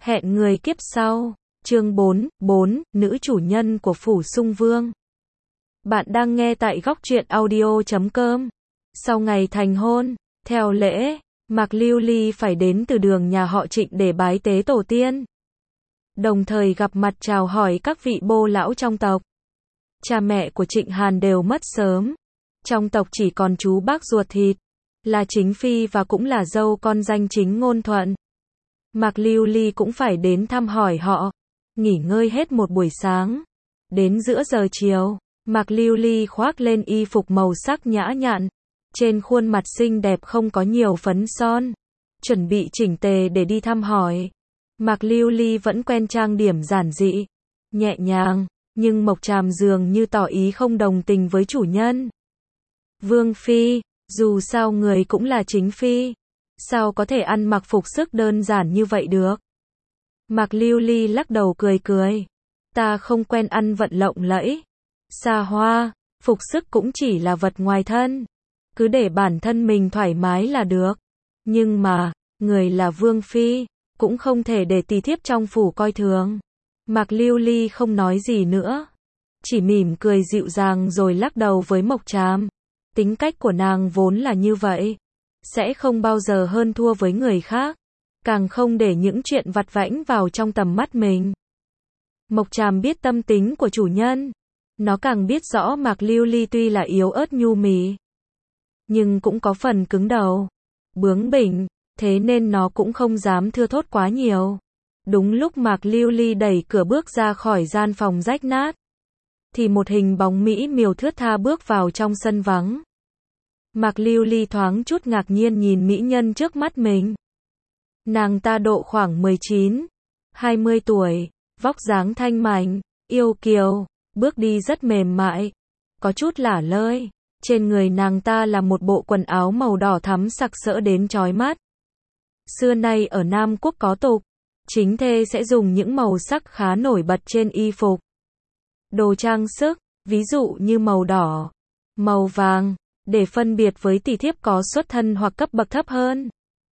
Hẹn người kiếp sau. Chương 4, nữ chủ nhân của Phủ Sung Vương. Bạn đang nghe tại góc truyện audio.com. Sau ngày thành hôn, theo lễ, Mạc Lưu Ly phải đến từ đường nhà họ Trịnh để bái tế tổ tiên. Đồng thời gặp mặt chào hỏi các vị bô lão trong tộc. Cha mẹ của Trịnh Hàn đều mất sớm. Trong tộc chỉ còn chú bác ruột thịt, là chính phi và cũng là dâu con danh chính ngôn thuận. Mạc Lưu Ly cũng phải đến thăm hỏi họ, nghỉ ngơi hết một buổi sáng. Đến giữa giờ chiều, Mạc Lưu Ly khoác lên y phục màu sắc nhã nhặn, trên khuôn mặt xinh đẹp không có nhiều phấn son, chuẩn bị chỉnh tề để đi thăm hỏi. Mạc Lưu Ly vẫn quen trang điểm giản dị, nhẹ nhàng, nhưng Mộc Tràm dường như tỏ ý không đồng tình với chủ nhân. Vương phi, dù sao người cũng là chính phi, sao có thể ăn mặc phục sức đơn giản như vậy được? Mạc Lưu Ly lắc đầu cười cười. Ta không quen ăn vận lộng lẫy, xa hoa, phục sức cũng chỉ là vật ngoài thân. Cứ để bản thân mình thoải mái là được. Nhưng mà, người là vương phi, cũng không thể để tỳ thiếp trong phủ coi thường. Mạc Lưu Ly không nói gì nữa, chỉ mỉm cười dịu dàng rồi lắc đầu với Mộc Tràm. Tính cách của nàng vốn là như vậy, sẽ không bao giờ hơn thua với người khác, càng không để những chuyện vặt vãnh vào trong tầm mắt mình. Mộc Tràm biết tâm tính của chủ nhân, nó càng biết rõ Mạc Lưu Ly tuy là yếu ớt nhu mì, nhưng cũng có phần cứng đầu, bướng bỉnh, thế nên nó cũng không dám thưa thốt quá nhiều. Đúng lúc Mạc Lưu Ly đẩy cửa bước ra khỏi gian phòng rách nát, thì một hình bóng mỹ miều thướt tha bước vào trong sân vắng. Mạc Lưu Ly thoáng chút ngạc nhiên nhìn mỹ nhân trước mắt mình. Nàng ta độ khoảng 19, 20 tuổi, vóc dáng thanh mảnh, yêu kiều, bước đi rất mềm mại, có chút lả lơi. Trên người nàng ta là một bộ quần áo màu đỏ thắm sặc sỡ đến chói mắt. Xưa nay ở Nam Quốc có tục, chính thê sẽ dùng những màu sắc khá nổi bật trên y phục, đồ trang sức, ví dụ như màu đỏ, màu vàng, để phân biệt với tỳ thiếp có xuất thân hoặc cấp bậc thấp hơn.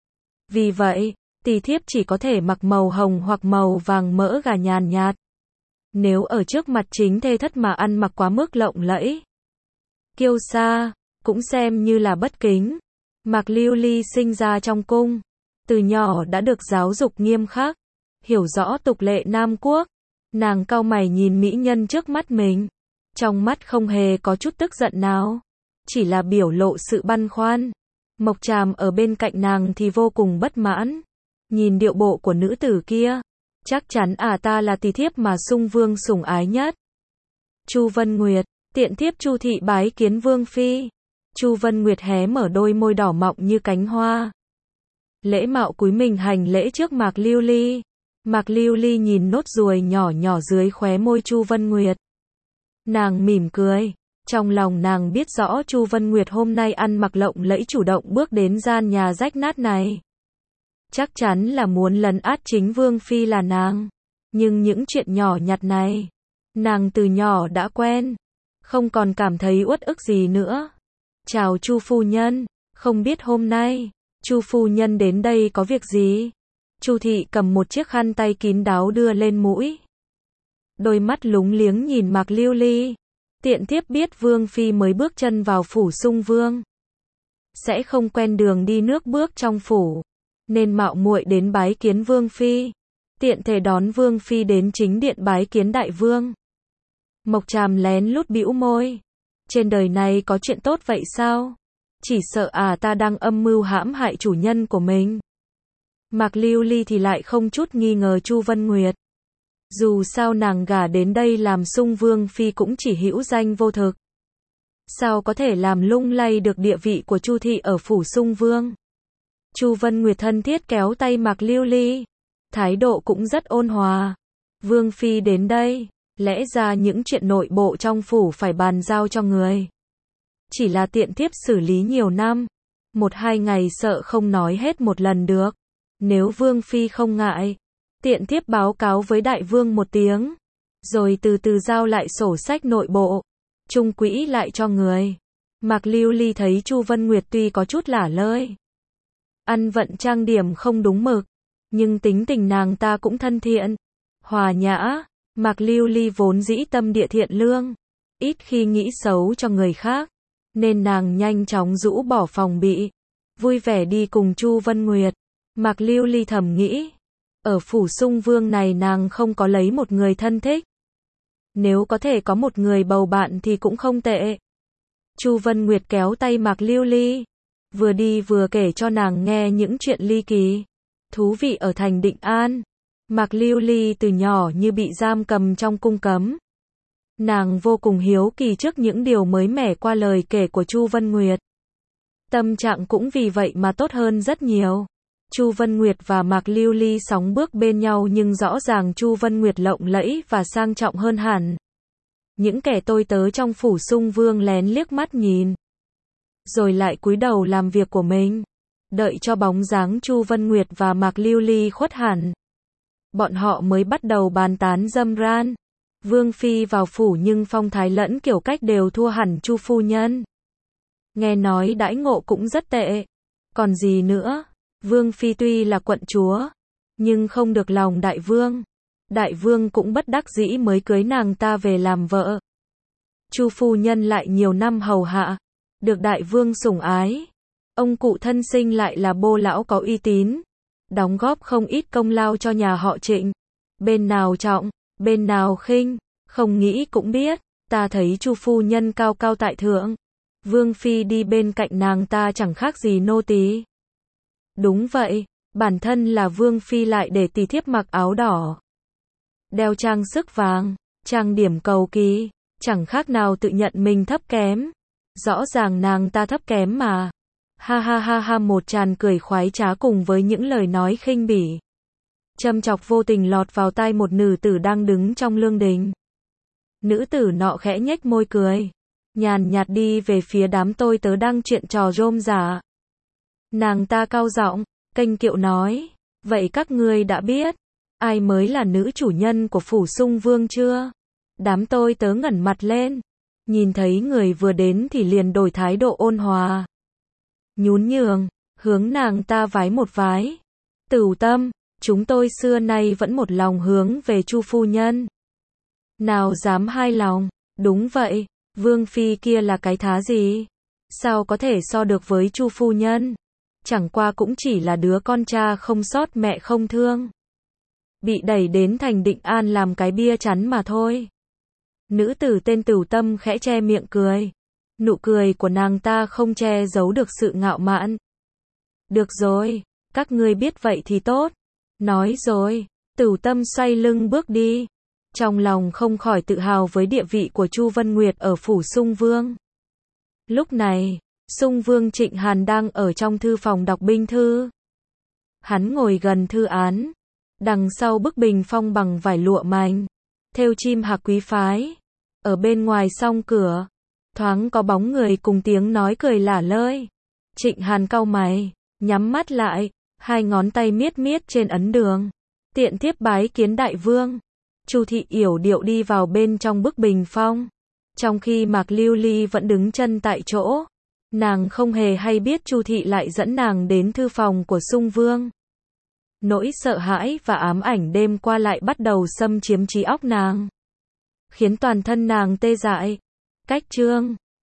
Vì vậy, tỳ thiếp chỉ có thể mặc màu hồng hoặc màu vàng mỡ gà nhàn nhạt. Nếu ở trước mặt chính thê thất mà ăn mặc quá mức lộng lẫy, kiêu sa, cũng xem như là bất kính. Mạc Lưu Ly sinh ra trong cung, từ nhỏ đã được giáo dục nghiêm khắc, hiểu rõ tục lệ Nam Quốc. Nàng cau mày nhìn mỹ nhân trước mắt mình, trong mắt không hề có chút tức giận nào, chỉ là biểu lộ sự băn khoăn. Mộc Tràm ở bên cạnh nàng thì vô cùng bất mãn, nhìn điệu bộ của nữ tử kia, chắc chắn ta là tỳ thiếp mà Sung Vương sủng ái nhất. Chu Vân Nguyệt, tiện thiếp Chu thị bái kiến vương phi. Chu Vân Nguyệt hé mở đôi môi đỏ mọng như cánh hoa, lễ mạo cúi mình hành lễ trước Mạc Lưu Ly. Mạc Lưu Ly nhìn nốt ruồi nhỏ nhỏ dưới khóe môi Chu Vân Nguyệt. Nàng mỉm cười, trong lòng nàng biết rõ Chu Vân Nguyệt hôm nay ăn mặc lộng lẫy chủ động bước đến gian nhà rách nát này, chắc chắn là muốn lấn át chính vương phi là nàng. Nhưng những chuyện nhỏ nhặt này, nàng từ nhỏ đã quen, không còn cảm thấy uất ức gì nữa. Chào Chu phu nhân, không biết hôm nay Chu phu nhân đến đây có việc gì? Chu thị cầm một chiếc khăn tay kín đáo đưa lên mũi, đôi mắt lúng liếng nhìn Mạc Lưu Ly. Tiện thiếp biết vương phi mới bước chân vào phủ Sung Vương, sẽ không quen đường đi nước bước trong phủ, nên mạo muội đến bái kiến vương phi, tiện thể đón vương phi đến chính điện bái kiến đại vương. Mộc Tràm lén lút bĩu môi, trên đời này có chuyện tốt vậy sao? Chỉ sợ ta đang âm mưu hãm hại chủ nhân của mình. Mạc Lưu Ly thì lại không chút nghi ngờ Chu Vân Nguyệt. Dù sao nàng gả đến đây làm Sung Vương phi cũng chỉ hữu danh vô thực, sao có thể làm lung lay được địa vị của Chu thị ở phủ Sung Vương. Chu Vân Nguyệt thân thiết kéo tay Mạc Lưu Ly, thái độ cũng rất ôn hòa. Vương phi đến đây, lẽ ra những chuyện nội bộ trong phủ phải bàn giao cho người, chỉ là tiện thiếp xử lý nhiều năm, 1-2 ngày sợ không nói hết một lần được. Nếu vương phi không ngại, tiện thiếp báo cáo với đại vương một tiếng, rồi từ từ giao lại sổ sách nội bộ, chung quỹ lại cho người. Mạc Lưu Ly thấy Chu Vân Nguyệt tuy có chút lả lơi, ăn vận trang điểm không đúng mực, Nhưng tính tình nàng ta cũng thân thiện, hòa nhã. Mạc Lưu Ly vốn dĩ tâm địa thiện lương, ít khi nghĩ xấu cho người khác, nên nàng nhanh chóng rũ bỏ phòng bị, vui vẻ đi cùng Chu Vân Nguyệt. Mạc Lưu Ly thầm nghĩ, ở phủ Sung Vương này nàng không có lấy một người thân thích. Nếu có thể có một người bầu bạn thì cũng không tệ. Chu Vân Nguyệt kéo tay Mạc Lưu Ly, vừa đi vừa kể cho nàng nghe những chuyện ly kỳ, thú vị ở thành Định An. Mạc Lưu Ly từ nhỏ như bị giam cầm trong cung cấm. Nàng vô cùng hiếu kỳ trước những điều mới mẻ qua lời kể của Chu Vân Nguyệt. Tâm trạng cũng vì vậy mà tốt hơn rất nhiều. Chu Vân Nguyệt và Mạc Lưu Ly sóng bước bên nhau nhưng rõ ràng Chu Vân Nguyệt lộng lẫy và sang trọng hơn hẳn. Những kẻ tôi tớ trong phủ Sung Vương lén liếc mắt nhìn, rồi lại cúi đầu làm việc của mình. Đợi cho bóng dáng Chu Vân Nguyệt và Mạc Lưu Ly khuất hẳn, bọn họ mới bắt đầu bàn tán râm ran. Vương phi vào phủ nhưng phong thái lẫn kiểu cách đều thua hẳn Chu phu nhân. Nghe nói đãi ngộ cũng rất tệ. Còn gì nữa? Vương phi tuy là quận chúa, nhưng không được lòng đại vương. Đại vương cũng bất đắc dĩ mới cưới nàng ta về làm vợ. Chu phu nhân lại nhiều năm hầu hạ, được đại vương sủng ái. Ông cụ thân sinh lại là bô lão có uy tín, đóng góp không ít công lao cho nhà họ Trịnh. Bên nào trọng, bên nào khinh, không nghĩ cũng biết. Ta thấy Chu phu nhân cao cao tại thượng, vương phi đi bên cạnh nàng ta chẳng khác gì nô tỳ. Đúng vậy, bản thân là vương phi lại để tỳ thiếp mặc áo đỏ, đeo trang sức vàng, trang điểm cầu kỳ, chẳng khác nào tự nhận mình thấp kém. Rõ ràng nàng ta thấp kém mà. Ha ha ha ha, một tràng cười khoái trá cùng với những lời nói khinh bỉ, châm chọc vô tình lọt vào tai một nữ tử đang đứng trong lương đình. Nữ tử nọ khẽ nhếch môi cười, nhàn nhạt đi về phía đám tôi tớ đang chuyện trò rôm rả. Nàng ta cao giọng, kênh kiệu nói, vậy các ngươi đã biết ai mới là nữ chủ nhân của phủ Sung Vương chưa? Đám tôi tớ ngẩng mặt lên, nhìn thấy người vừa đến thì liền đổi thái độ ôn hòa, nhún nhường, hướng nàng ta vái một vái. Tửu Tâm, chúng tôi xưa nay vẫn một lòng hướng về Chu phu nhân, nào dám hai lòng. Đúng vậy, vương phi kia là cái thá gì? Sao có thể so được với Chu phu nhân? Chẳng qua cũng chỉ là đứa con cha không sót mẹ không thương, bị đẩy đến thành Định An làm cái bia chắn mà thôi. Nữ tử tên Tửu Tâm khẽ che miệng cười. Nụ cười của nàng ta không che giấu được sự ngạo mạn. Được rồi, các ngươi biết vậy thì tốt. Nói rồi, Tửu Tâm xoay lưng bước đi, trong lòng không khỏi tự hào với địa vị của Chu Vân Nguyệt ở phủ Sung Vương. Lúc này, Sung Vương Trịnh Hàn đang ở trong thư phòng đọc binh thư. Hắn ngồi gần thư án, đằng sau bức bình phong bằng vải lụa mành, thêu chim hạc quý phái. Ở bên ngoài song cửa, thoáng có bóng người cùng tiếng nói cười lả lơi. Trịnh Hàn cau mày, nhắm mắt lại, hai ngón tay miết miết trên ấn đường. Tiện thiếp bái kiến đại vương. Chu thị yểu điệu đi vào bên trong bức bình phong, trong khi Mạc Lưu Ly vẫn đứng chân tại chỗ. Nàng không hề hay biết Chu thị lại dẫn nàng đến thư phòng của Sung Vương. Nỗi sợ hãi và ám ảnh đêm qua lại bắt đầu xâm chiếm trí óc nàng, khiến toàn thân nàng tê dại. Cách chương